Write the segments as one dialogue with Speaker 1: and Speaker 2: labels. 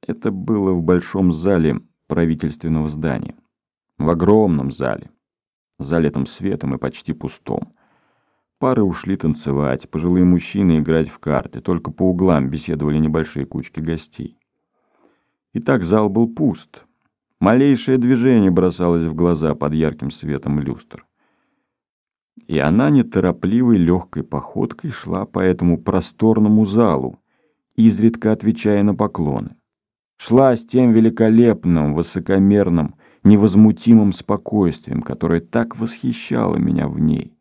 Speaker 1: Это было в большом зале правительственного здания. В огромном зале, залитом светом и почти пустом. Пары ушли танцевать, пожилые мужчины играть в карты, только по углам беседовали небольшие кучки гостей. Итак, зал был пуст. Малейшее движение бросалось в глаза под ярким светом люстр. И она неторопливой легкой походкой шла по этому просторному залу, изредка отвечая на поклоны. Шла с тем великолепным, высокомерным, невозмутимым спокойствием, которое так восхищало меня в ней.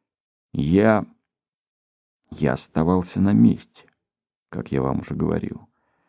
Speaker 1: Я оставался на месте, как я вам уже говорил.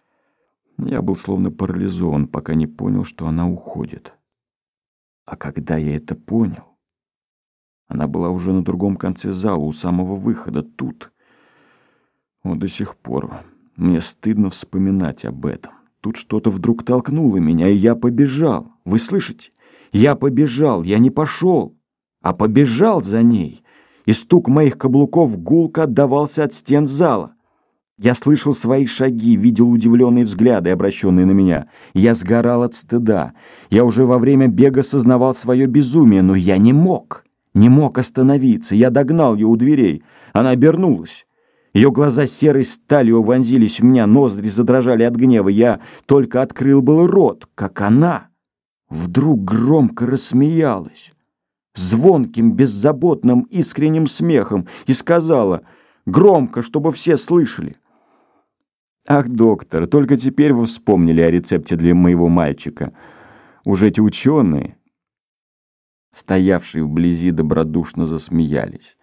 Speaker 1: Я был словно парализован, пока не понял, что она уходит. А когда я это понял, она была уже на другом конце зала, у самого выхода, тут. Вот до сих пор мне стыдно вспоминать об этом. Тут что-то вдруг толкнуло меня, и я побежал. Вы слышите? Я побежал, я не пошел, а побежал за ней. И стук моих каблуков гулко отдавался от стен зала. Я слышал свои шаги, видел удивленные взгляды, обращенные на меня. Я сгорал от стыда. Я уже во время бега сознавал свое безумие, но я не мог остановиться. Я догнал ее у дверей. Она обернулась. Ее глаза серой сталью вонзились в меня, ноздри задрожали от гнева. Я только открыл был рот, как она вдруг громко рассмеялась, звонким, беззаботным, искренним смехом, и сказала громко, чтобы все слышали: «Ах, доктор, только теперь вы вспомнили о рецепте для моего мальчика. Уж эти ученые, стоявшие вблизи, добродушно засмеялись.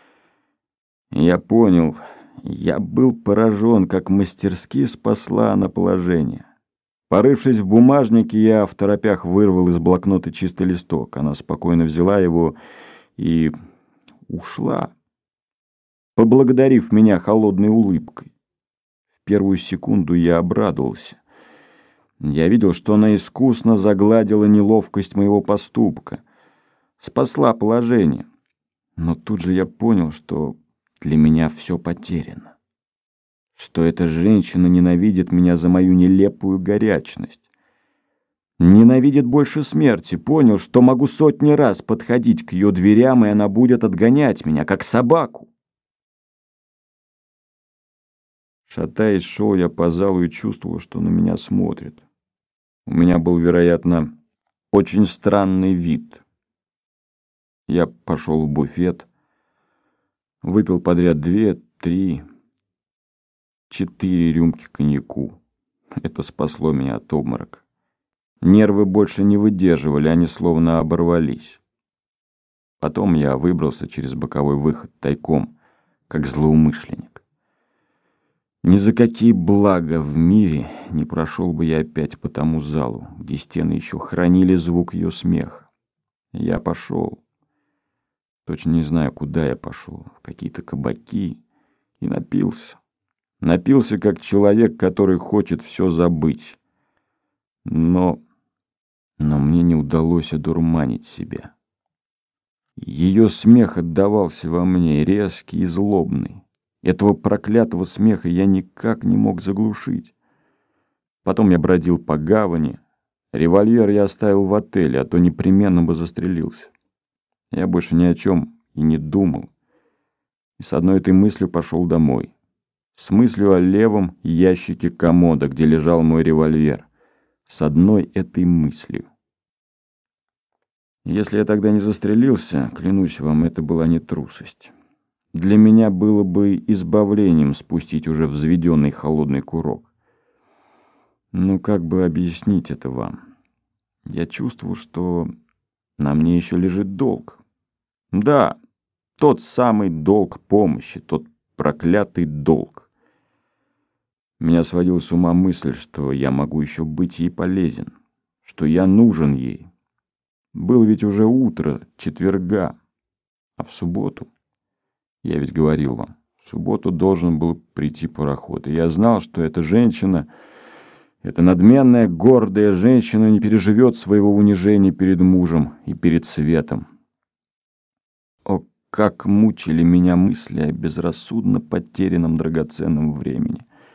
Speaker 1: Я понял, я был поражен, как мастерски спасла она положение. Порывшись в бумажнике, я второпях вырвал из блокнота чистый листок. Она спокойно взяла его и ушла, поблагодарив меня холодной улыбкой. В первую секунду я обрадовался. Я видел, что она искусно загладила неловкость моего поступка, спасла положение. Но тут же я понял, что для меня все потеряно, что эта женщина ненавидит меня за мою нелепую горячность. Ненавидит больше смерти. Понял, что могу сотни раз подходить к ее дверям, и она будет отгонять меня, как собаку. Шатаясь, шел я по залу и чувствовал, что на меня смотрят. У меня был, вероятно, очень странный вид. Я пошел в буфет, выпил подряд 2, 3, 4 рюмки коньяку. Это спасло меня от обморока. Нервы больше не выдерживали, они словно оборвались. Потом я выбрался через боковой выход тайком, как злоумышленник. Ни за какие блага в мире не прошел бы я опять по тому залу, где стены еще хранили звук ее смеха. Я пошел. Точно не знаю, куда я пошел. В какие-то кабаки. И напился. Напился, как человек, который хочет все забыть. Но мне не удалось одурманить себя. Ее смех отдавался во мне, резкий и злобный. Этого проклятого смеха я никак не мог заглушить. Потом я бродил по гавани. Револьвер я оставил в отеле, а то непременно бы застрелился. Я больше ни о чем и не думал. И с одной этой мыслью пошел домой. С мыслью о левом ящике комода, где лежал мой револьвер. С одной этой мыслью. Если я тогда не застрелился, клянусь вам, это была не трусость. Для меня было бы избавлением спустить уже взведенный холодный курок. Ну, как бы объяснить это вам? Я чувствовал, что на мне еще лежит долг. Да, тот самый долг помощи, тот проклятый долг. Меня сводила с ума мысль, что я могу еще быть ей полезен, что я нужен ей. Было ведь уже утро четверга, а в субботу, я ведь говорил вам, в субботу должен был прийти пароход, и я знал, что эта женщина, эта надменная, гордая женщина не переживет своего унижения перед мужем и перед светом. О, как мучили меня мысли о безрассудно потерянном драгоценном времени,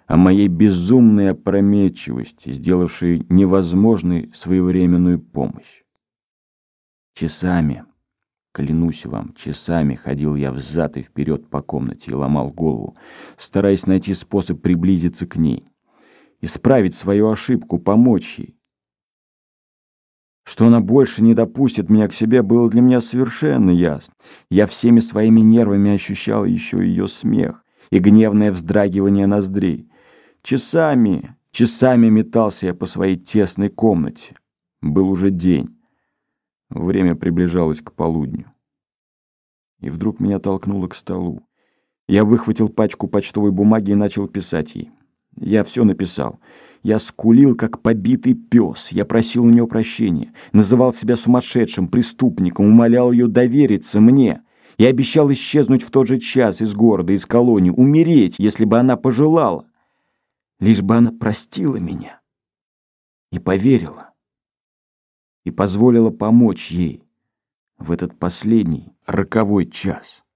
Speaker 1: о моей безумной опрометчивости, сделавшей невозможной своевременную помощь. Часами, клянусь вам, часами ходил я взад и вперед по комнате и ломал голову, стараясь найти способ приблизиться к ней, исправить свою ошибку, помочь ей. Что она больше не допустит меня к себе, было для меня совершенно ясно. Я всеми своими нервами ощущал еще ее смех и гневное вздрагивание ноздрей. Часами метался я по своей тесной комнате. Был уже день. Время приближалось к полудню. И вдруг меня толкнуло к столу. Я выхватил пачку почтовой бумаги и начал писать ей. Я все написал. Я скулил, как побитый пес. Я просил у нее прощения. Называл себя сумасшедшим, преступником, умолял ее довериться мне. Я обещал исчезнуть в тот же час из города, из колонии, умереть, если бы она пожелала. Лишь бы она простила меня и поверила. И позволила помочь ей в этот последний роковой час.